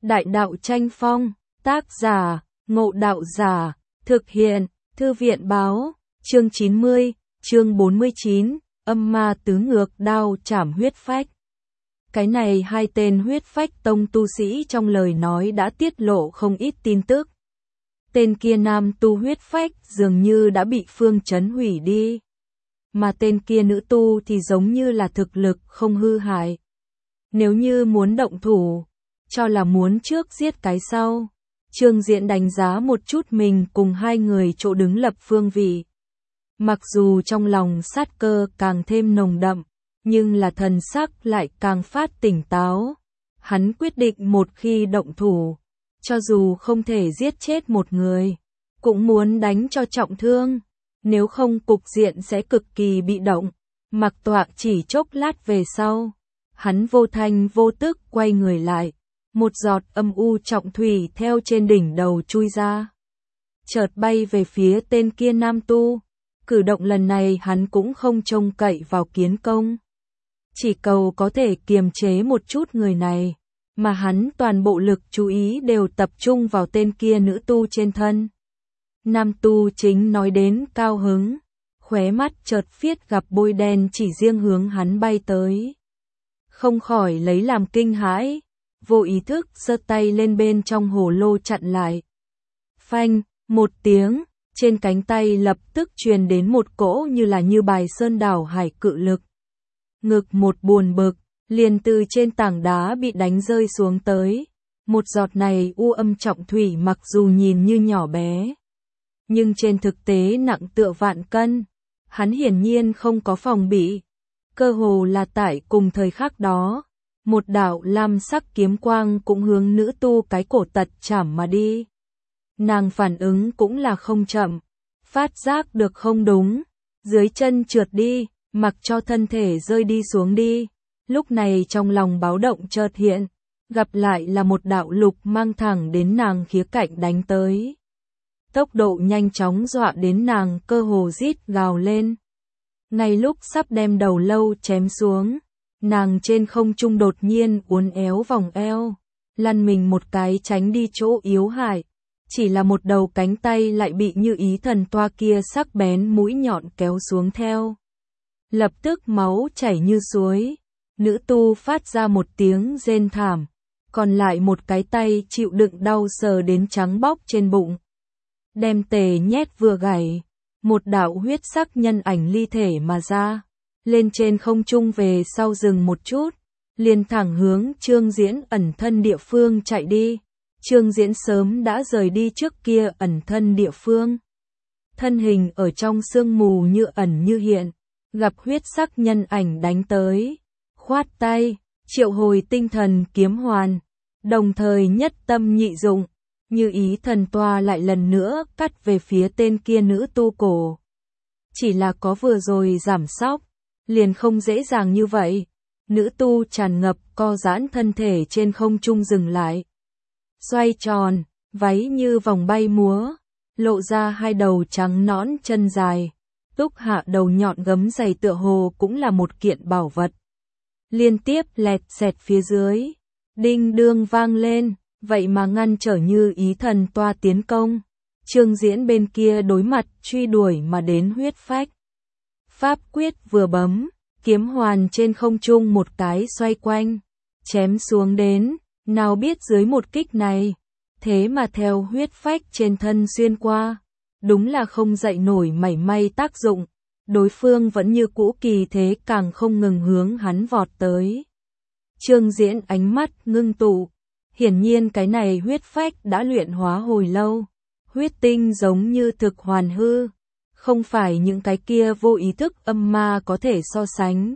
Đại đạo tranh phong, tác giả, Ngộ Đạo Giả, thực hiện, Thư viện báo, chương 90, chương 49, âm ma tứ ngược đao chảm huyết phách. Cái này hai tên huyết phách tông tu sĩ trong lời nói đã tiết lộ không ít tin tức. Tên kia nam tu huyết phách dường như đã bị Phương Chấn hủy đi. Mà tên kia nữ tu thì giống như là thực lực không hư hại. Nếu như muốn động thủ, cho là muốn trước giết cái sau. Trương Diễn đánh giá một chút mình cùng hai người chỗ đứng lập phương vị. Mặc dù trong lòng sát cơ càng thêm nồng đậm, nhưng là thần sắc lại càng phát tỉnh táo. Hắn quyết định một khi động thủ, cho dù không thể giết chết một người, cũng muốn đánh cho trọng thương. Nếu không cục diện sẽ cực kỳ bị động. Mặc Tọa chỉ chốc lát về sau, hắn vô thanh vô tức quay người lại. Một giọt âm u trọng thủy theo trên đỉnh đầu chui ra, chợt bay về phía tên kia nam tu. Cử động lần này hắn cũng không trông cậy vào kiến công, chỉ cầu có thể kiềm chế một chút người này, mà hắn toàn bộ lực chú ý đều tập trung vào tên kia nữ tu trên thân. Nam tu chính nói đến cao hứng, khóe mắt chợt phiết gặp bôi đen chỉ riêng hướng hắn bay tới, không khỏi lấy làm kinh hãi. Vô ý thức giơ tay lên bên trong hồ lô chặn lại. Phanh, một tiếng, trên cánh tay lập tức truyền đến một cỗ như bài sơn đảo hải cự lực. Ngực một buồn bực, liền từ trên tảng đá bị đánh rơi xuống tới. Một giọt này u âm trọng thủy mặc dù nhìn như nhỏ bé, nhưng trên thực tế nặng tựa vạn cân. Hắn hiển nhiên không có phòng bị. Cơ hồ là tại cùng thời khắc đó, một đạo lam sắc kiếm quang cũng hướng nữ tu cái cổ tật chảm mà đi. Nàng phản ứng cũng là không chậm, phát giác được không đúng, dưới chân trượt đi, mặc cho thân thể rơi đi xuống đi. Lúc này trong lòng báo động chợt hiện, gặp lại là một đạo lục mang thẳng đến nàng khía cạnh đánh tới. Tốc độ nhanh chóng dọa đến nàng cơ hồ rít gào lên. Ngay lúc sắp đem đầu lâu chém xuống, nàng trên không trung đột nhiên uốn éo vòng eo, lăn mình một cái tránh đi chỗ yếu hại. Chỉ là một đầu cánh tay lại bị Như Ý Thần Toa kia sắc bén mũi nhọn kéo xuống theo. Lập tức máu chảy như suối, nữ tu phát ra một tiếng rên thảm, còn lại một cái tay chịu đựng đau sờ đến trắng bóc trên bụng. Đem tề nhét vừa gảy, một đạo huyết sắc nhân ảnh ly thể mà ra. Lên trên không trung về sau dừng một chút, liền thẳng hướng Trương Diễn ẩn thân địa phương chạy đi. Trương Diễn sớm đã rời đi trước kia ẩn thân địa phương. Thân hình ở trong sương mù như ẩn như hiện, gặp huyết sắc nhân ảnh đánh tới. Khoát tay, triệu hồi tinh thần kiếm hoàn, đồng thời nhất tâm nhị dụng. Như Ý Thần Toa lại lần nữa cắt về phía tên kia nữ tu cổ. Chỉ là có vừa rồi giảm sóc, liền không dễ dàng như vậy. Nữ tu tràn ngập co giãn thân thể trên không trung dừng lại. Xoay tròn, váy như vòng bay múa, lộ ra hai đầu trắng nõn chân dài. Túc hạ đầu nhọn gấm dày tựa hồ cũng là một kiện bảo vật. Liên tiếp lẹt xẹt phía dưới, đinh đương vang lên, vậy mà ngăn trở Như Ý Thần Toa tiến công. Trương Diễn bên kia đối mặt truy đuổi mà đến huyết phách. Pháp quyết vừa bấm, kiếm hoàn trên không trung một cái xoay quanh, chém xuống đến, nào biết dưới một kích này, thế mà theo huyết phách trên thân xuyên qua, đúng là không dậy nổi mảy may tác dụng, đối phương vẫn như cũ kỳ thế càng không ngừng hướng hắn vọt tới. Trương Diễn ánh mắt ngưng tụ, hiển nhiên cái này huyết phách đã luyện hóa hồi lâu, huyết tinh giống như thực hoàn hư. Không phải những cái kia vô ý thức âm ma có thể so sánh.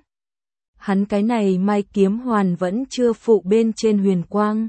Hắn cái này mai kiếm hoàn vẫn chưa phụ bên trên huyền quang.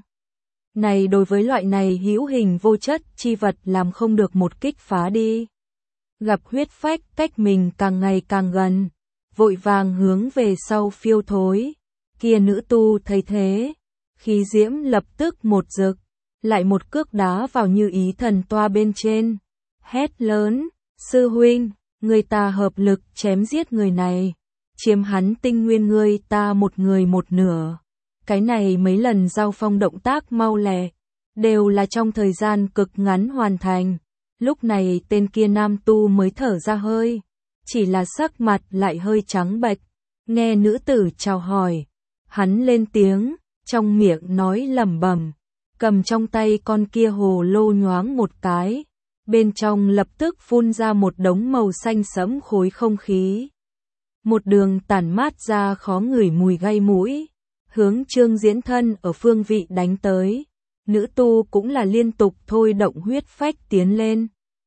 Này đối với loại này hữu hình vô chất chi vật làm không được một kích phá đi. Gặp huyết phách cách mình càng ngày càng gần, vội vàng hướng về sau phiêu thối. Kia nữ tu thấy thế, khí diễm lập tức một rực, lại một cước đá vào Như Ý Thần Toa bên trên, hét lớn. Sư huynh, người ta hợp lực chém giết người này, chiếm hắn tinh nguyên ngươi ta một người một nửa. Cái này mấy lần giao phong động tác mau lẹ, đều là trong thời gian cực ngắn hoàn thành. Lúc này tên kia nam tu mới thở ra hơi, chỉ là sắc mặt lại hơi trắng bệch. Nghe nữ tử chào hỏi, hắn lên tiếng, trong miệng nói lẩm bẩm, cầm trong tay con kia hồ lô nhoáng một cái, bên trong lập tức phun ra một đống màu xanh sẫm khối không khí. Một đường tản mát ra khó ngửi mùi gây mũi, hướng Trương Diễn thân ở phương vị đánh tới. Nữ tu cũng là liên tục thôi động huyết phách tiến lên,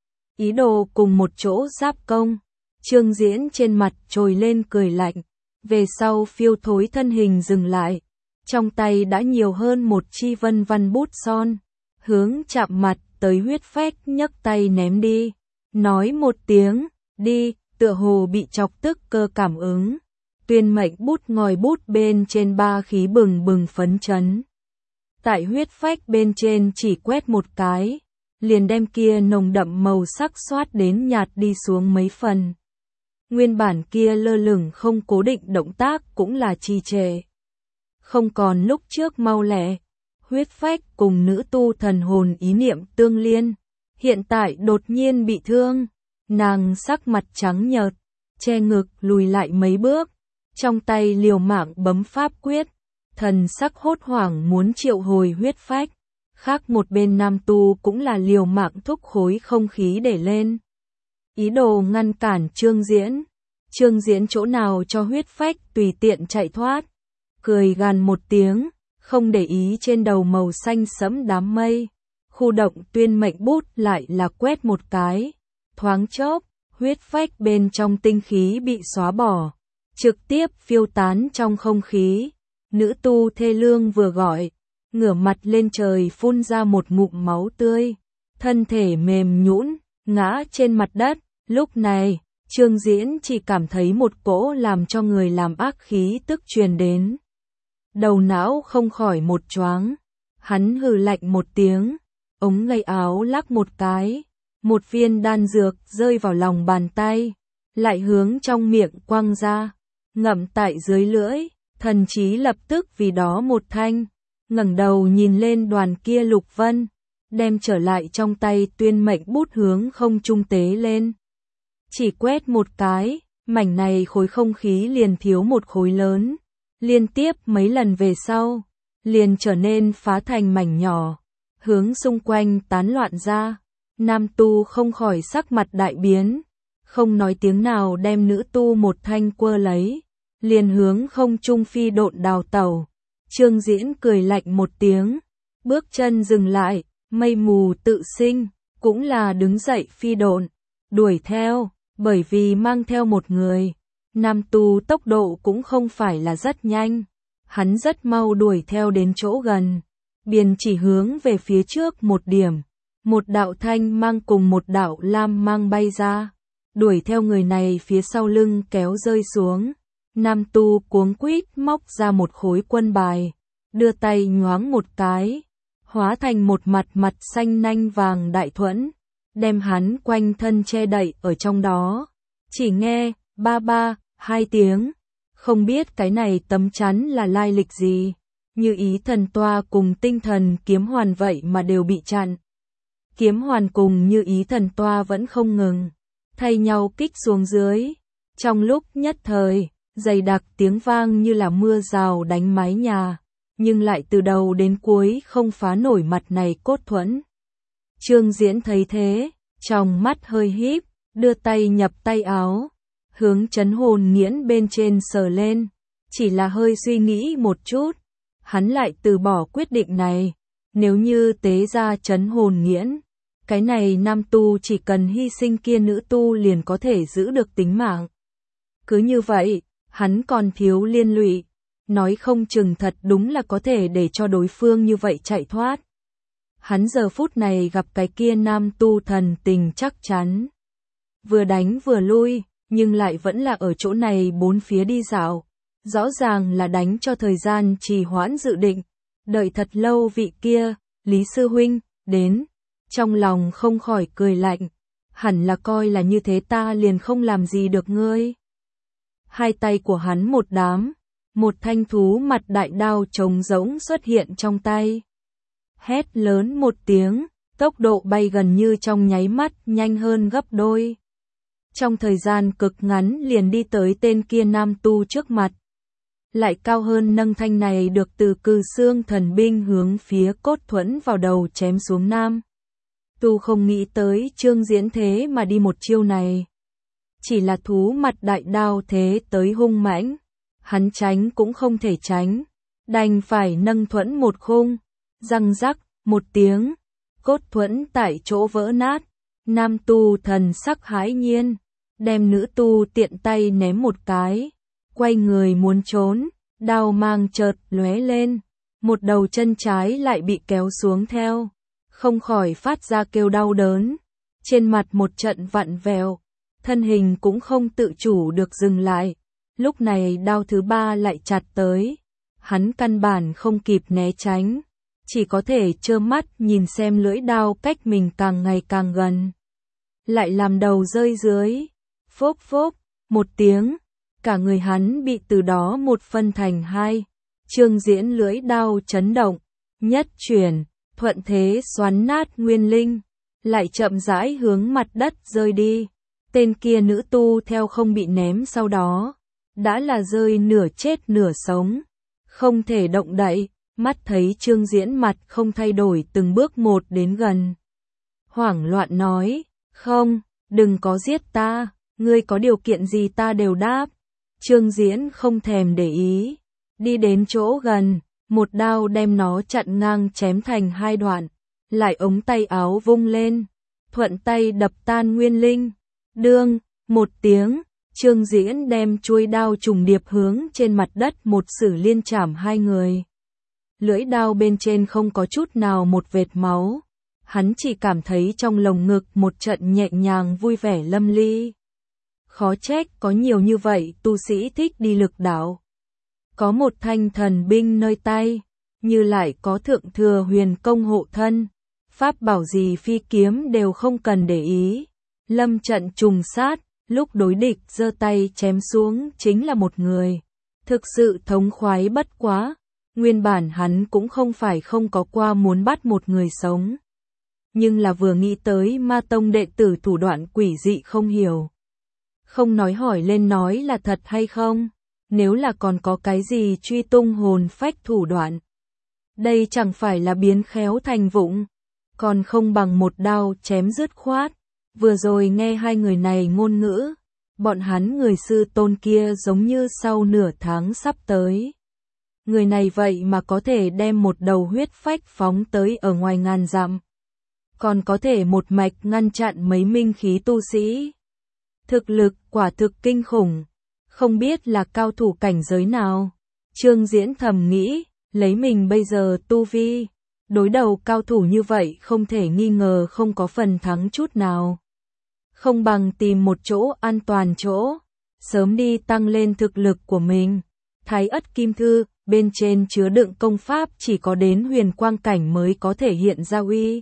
ý đồ cùng một chỗ giáp công. Trương Diễn trên mặt trồi lên cười lạnh, về sau phiêu thối thân hình dừng lại, trong tay đã nhiều hơn một chi vân văn bút son, hướng chạm mặt tới huyết phách nhấc tay ném đi, nói một tiếng, đi, tựa hồ bị chọc tức cơ cảm ứng. Tuyên mệnh bút ngòi bút bên trên ba khí bừng bừng phấn chấn. Tại huyết phách bên trên chỉ quét một cái, liền đem kia nồng đậm màu sắc xoát đến nhạt đi xuống mấy phần. Nguyên bản kia lơ lửng không cố định động tác cũng là trì trệ. Không còn lúc trước mau lẹ, huyết phách cùng nữ tu thần hồn ý niệm tương liên, hiện tại đột nhiên bị thương, nàng sắc mặt trắng nhợt, che ngực lùi lại mấy bước, trong tay liều mạng bấm pháp quyết, thần sắc hốt hoảng muốn triệu hồi huyết phách. Khác một bên nam tu cũng là liều mạng thúc khối không khí để lên, ý đồ ngăn cản Trương Diễn. Trương Diễn chỗ nào cho huyết phách tùy tiện chạy thoát, cười gằn một tiếng, không để ý trên đầu màu xanh sẫm đám mây. Khu động tuyên mệnh bút lại là quét một cái, thoáng chốc, huyết phách bên trong tinh khí bị xóa bỏ, trực tiếp phiêu tán trong không khí. Nữ tu thê lương vừa gọi, ngửa mặt lên trời phun ra một ngụm máu tươi, thân thể mềm nhũn ngã trên mặt đất. Lúc này, Trương Diễn chỉ cảm thấy một cỗ làm cho người làm ác khí tức truyền đến. Đầu não không khỏi một choáng, hắn hừ lạnh một tiếng, ống tay áo lắc một cái, một viên đan dược rơi vào lòng bàn tay, lại hướng trong miệng quăng ra, ngậm tại dưới lưỡi, thần trí lập tức vì đó một thanh, ngẩng đầu nhìn lên đoàn kia lục vân, đem trở lại trong tay tuyên mệnh bút hướng không trung tế lên. Chỉ quét một cái, mảnh này khối không khí liền thiếu một khối lớn, liên tiếp mấy lần về sau, liền trở nên phá thành mảnh nhỏ, hướng xung quanh tán loạn ra. Nam tu không khỏi sắc mặt đại biến, không nói tiếng nào đem nữ tu một thanh quơ lấy, liền hướng không trung phi độn đào tẩu. Trương Diễn cười lạnh một tiếng, bước chân dừng lại, mây mù tự sinh, cũng là đứng dậy phi độn, đuổi theo, bởi vì mang theo một người. Nam tu tốc độ cũng không phải là rất nhanh, hắn rất mau đuổi theo đến chỗ gần, biên chỉ hướng về phía trước một điểm, một đạo thanh mang cùng một đạo lam mang bay ra, đuổi theo người này phía sau lưng kéo rơi xuống. Nam tu cuống quýt móc ra một khối quân bài, đưa tay nhoáng một cái, hóa thành một mặt xanh nanh vàng đại thuẫn, đem hắn quanh thân che đậy ở trong đó. Chỉ nghe ba ba hai tiếng, không biết cái này tấm chắn là lai lịch gì, như ý thần toa cùng tinh thần kiếm hoàn vậy mà đều bị chặn. Kiếm hoàn cùng như ý thần toa vẫn không ngừng, thay nhau kích xuống dưới. Trong lúc nhất thời, dày đặc tiếng vang như là mưa rào đánh mái nhà, nhưng lại từ đầu đến cuối không phá nổi mặt này cốt thuẫn. Trương Diễn thấy thế, trong mắt hơi híp, đưa tay nhập tay áo, hướng trấn hồn nghiễn bên trên sờ lên, chỉ là hơi suy nghĩ một chút, hắn lại từ bỏ quyết định này. Nếu như tế ra trấn hồn nghiễn, cái này nam tu chỉ cần hy sinh kia nữ tu liền có thể giữ được tính mạng. Cứ như vậy, hắn còn thiếu liên lụy, nói không chừng thật đúng là có thể để cho đối phương như vậy chạy thoát. Hắn giờ phút này gặp cái kia nam tu thần tình chắc chắn, vừa đánh vừa lui, nhưng lại vẫn là ở chỗ này bốn phía đi dạo, rõ ràng là đánh cho thời gian trì hoãn dự định, đợi thật lâu vị kia, Lý sư huynh, đến, trong lòng không khỏi cười lạnh, hẳn là coi là như thế ta liền không làm gì được ngươi. Hai tay của hắn một đám, một thanh thú mặt đại đao trống rỗng xuất hiện trong tay. Hét lớn một tiếng, tốc độ bay gần như trong nháy mắt nhanh hơn gấp đôi. Trong thời gian cực ngắn liền đi tới tên kia nam tu trước mặt. Lại cao hơn nâng thanh này được từ Cừ Xương thần binh hướng phía Cốt Thuẫn vào đầu chém xuống nam. Tu không nghĩ tới Trương Diễn thế mà đi một chiêu này. Chỉ là thú mặt đại đao thế tới hung mãnh, hắn tránh cũng không thể tránh, đành phải nâng thuẫn một khung, răng rắc, một tiếng, Cốt Thuẫn tại chỗ vỡ nát. Nam tu thần sắc hãi nhiên, đem nữ tu tiện tay ném một cái, quay người muốn trốn, đao mang chợt lóe lên, một đầu chân trái lại bị kéo xuống theo, không khỏi phát ra kêu đau đớn, trên mặt một trận vặn vẹo, thân hình cũng không tự chủ được dừng lại. Lúc này đao thứ ba lại chặt tới, hắn căn bản không kịp né tránh, chỉ có thể trơ mắt nhìn xem lưỡi đao cách mình càng ngày càng gần. Lại làm đầu rơi dưới, phốp phốp, một tiếng, cả người hắn bị từ đó một phân thành hai. Trương Diễn lưỡi đao chấn động, nhất chuyển, thuận thế xoắn nát nguyên linh, lại chậm rãi hướng mặt đất rơi đi. Tên kia nữ tu theo không bị ném sau đó, đã là rơi nửa chết nửa sống, không thể động đậy, mắt thấy Trương Diễn mặt không thay đổi từng bước một đến gần. Hoảng loạn nói, không, đừng có giết ta, ngươi có điều kiện gì ta đều đáp. Trương Diễn không thèm để ý, đi đến chỗ gần, một đao đem nó chặn ngang chém thành hai đoạn, lại ống tay áo vung lên, thuận tay đập tan nguyên linh. Đương, một tiếng, Trương Diễn đem chuôi đao trùng điệp hướng trên mặt đất một sử liên chảm hai người. Lưỡi đao bên trên không có chút nào một vệt máu, hắn chỉ cảm thấy trong lồng ngực một trận nhẹ nhàng vui vẻ lâm ly. Khó trách có nhiều như vậy tu sĩ thích đi lực đạo. Có một thanh thần binh nơi tay, như lại có thượng thừa huyền công hộ thân, pháp bảo gì phi kiếm đều không cần để ý. Lâm trận trùng sát, lúc đối địch giơ tay chém xuống chính là một người. Thực sự thống khoái bất quá, nguyên bản hắn cũng không phải không có qua muốn bắt một người sống. Nhưng là vừa nghĩ tới Ma Tông đệ tử thủ đoạn quỷ dị không hiểu. Không nói hỏi lên nói là thật hay không, nếu là còn có cái gì truy tung hồn phách thủ đoạn. Đây chẳng phải là biến khéo thành vụng, còn không bằng một đao chém dứt khoát. Vừa rồi nghe hai người này ngôn ngữ, bọn hắn người sư tôn kia giống như sau nửa tháng sắp tới. Người này vậy mà có thể đem một đầu huyết phách phóng tới ở ngoài ngàn dặm. Còn có thể một mạch ngăn chặn mấy minh khí tu sĩ. Thực lực quả thực kinh khủng, không biết là cao thủ cảnh giới nào. Trương Diễn thầm nghĩ, lấy mình bây giờ tu vi, đối đầu cao thủ như vậy không thể nghi ngờ không có phần thắng chút nào. Không bằng tìm một chỗ an toàn chỗ, sớm đi tăng lên thực lực của mình. Thái Ất Kim Thư, bên trên chứa đựng công pháp chỉ có đến huyền quang cảnh mới có thể hiện ra uy.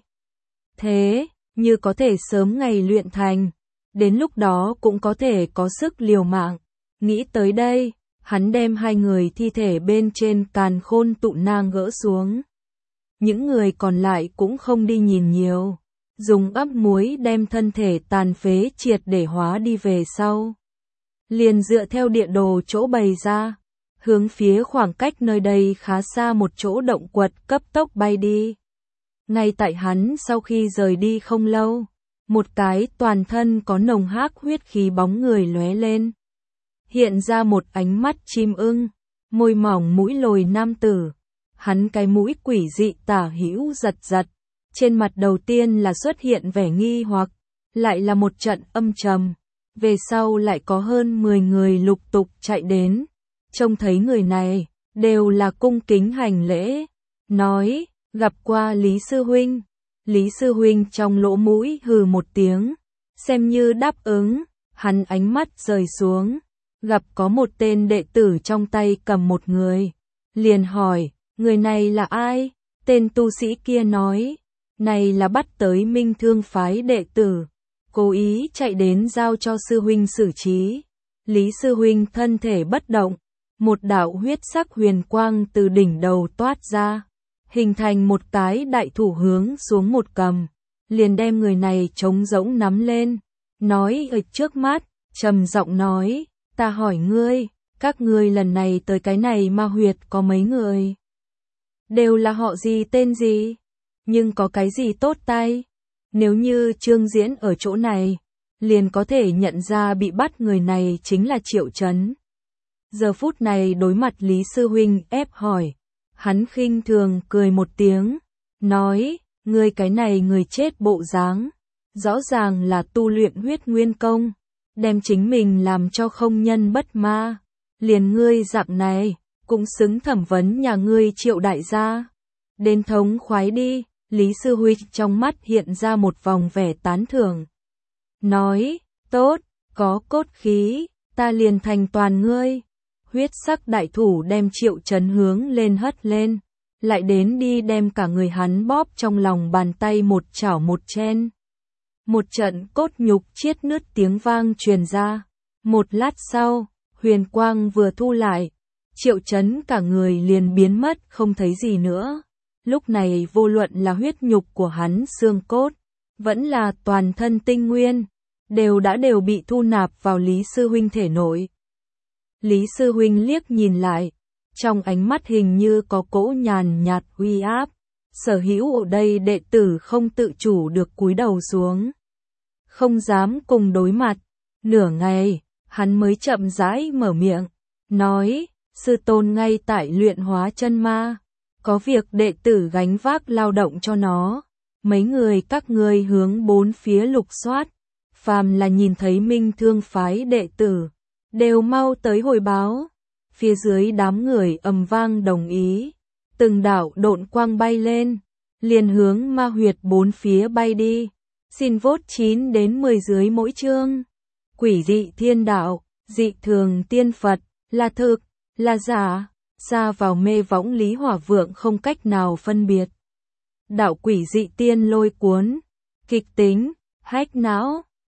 Thế, như có thể sớm ngày luyện thành, đến lúc đó cũng có thể có sức liều mạng. Nghĩ tới đây, hắn đem hai người thi thể bên trên càn khôn tụ nang gỡ xuống. Những người còn lại cũng không đi nhìn nhiều, dùng ấp muối đem thân thể tàn phế triệt để hóa đi về sau. Liền dựa theo địa đồ chỗ bày ra, hướng phía khoảng cách nơi đây khá xa một chỗ động quật cấp tốc bay đi. Ngay tại hắn sau khi rời đi không lâu, một cái toàn thân có nồng hắc huyết khí bóng người lóe lên. Hiện ra một ánh mắt chim ưng, môi mỏng mũi lồi nam tử. Hắn cái mũi quỷ dị tả hữu giật giật, trên mặt đầu tiên là xuất hiện vẻ nghi hoặc, lại là một trận âm trầm. Về sau lại có hơn 10 người lục tục chạy đến, trông thấy người này, đều là cung kính hành lễ, nói, gặp qua Lý Sư Huynh. Lý Sư Huynh trong lỗ mũi hừ một tiếng, xem như đáp ứng, hắn ánh mắt rời xuống, gặp có một tên đệ tử trong tay cầm một người, liền hỏi, người này là ai? Tên tu sĩ kia nói, này là bắt tới Minh Thương phái đệ tử, cố ý chạy đến giao cho Sư Huynh xử trí. Lý Sư Huynh thân thể bất động, một đạo huyết sắc huyền quang từ đỉnh đầu toát ra, hình thành một cái đại thủ hướng xuống một cầm, liền đem người này trống rỗng nắm lên, nói ở trước mắt, trầm giọng nói, ta hỏi ngươi, các ngươi lần này tới cái này ma huyệt có mấy người? Đều là họ gì tên gì? Nhưng có cái gì tốt tay? Nếu như Trương Diễn ở chỗ này, liền có thể nhận ra bị bắt người này chính là Triệu Chấn. Giờ phút này đối mặt Lý Sư Huynh ép hỏi, hắn khinh thường cười một tiếng, nói, ngươi cái này người chết bộ dáng, rõ ràng là tu luyện huyết nguyên công, đem chính mình làm cho không nhân bất ma, liền ngươi dạng này, cũng xứng thẩm vấn nhà ngươi Triệu đại gia. Đến thống khoái đi, Lý Sư Huynh trong mắt hiện ra một vòng vẻ tán thưởng. Nói, tốt, có cốt khí, ta liền thành toàn ngươi. Huyết sắc đại thủ đem Triệu Chấn hướng lên hất lên, lại đến đi đem cả người hắn bóp trong lòng bàn tay một chảo một chen. Một trận cốt nhục chiết nứt tiếng vang truyền ra. Một lát sau, huyền quang vừa thu lại, Triệu Chấn cả người liền biến mất không thấy gì nữa. Lúc này vô luận là huyết nhục của hắn xương cốt, vẫn là toàn thân tinh nguyên, đều bị thu nạp vào Lý Sư Huynh thể nội. Lý Sư Huynh liếc nhìn lại, trong ánh mắt hình như có cỗ nhàn nhạt uy áp, sở hữu ở đây đệ tử không tự chủ được cúi đầu xuống. Không dám cùng đối mặt, nửa ngày, hắn mới chậm rãi mở miệng, nói, sư tôn ngay tại luyện hóa chân ma, có việc đệ tử gánh vác lao động cho nó, mấy người các ngươi hướng bốn phía lục soát, phàm là nhìn thấy Minh Thương phái đệ tử, đều mau tới hồi báo. Phía dưới đám người ầm vang đồng ý, từng đạo độn quang bay lên, liền hướng ma huyệt bốn phía bay đi. Xin vote 9 đến 10 dưới mỗi chương. Quỷ dị thiên đạo, dị thường tiên Phật, là thực, là giả, xa vào mê võng Lý Hỏa Vượng không cách nào phân biệt. Đạo quỷ dị tiên lôi cuốn, kịch tính, hách não.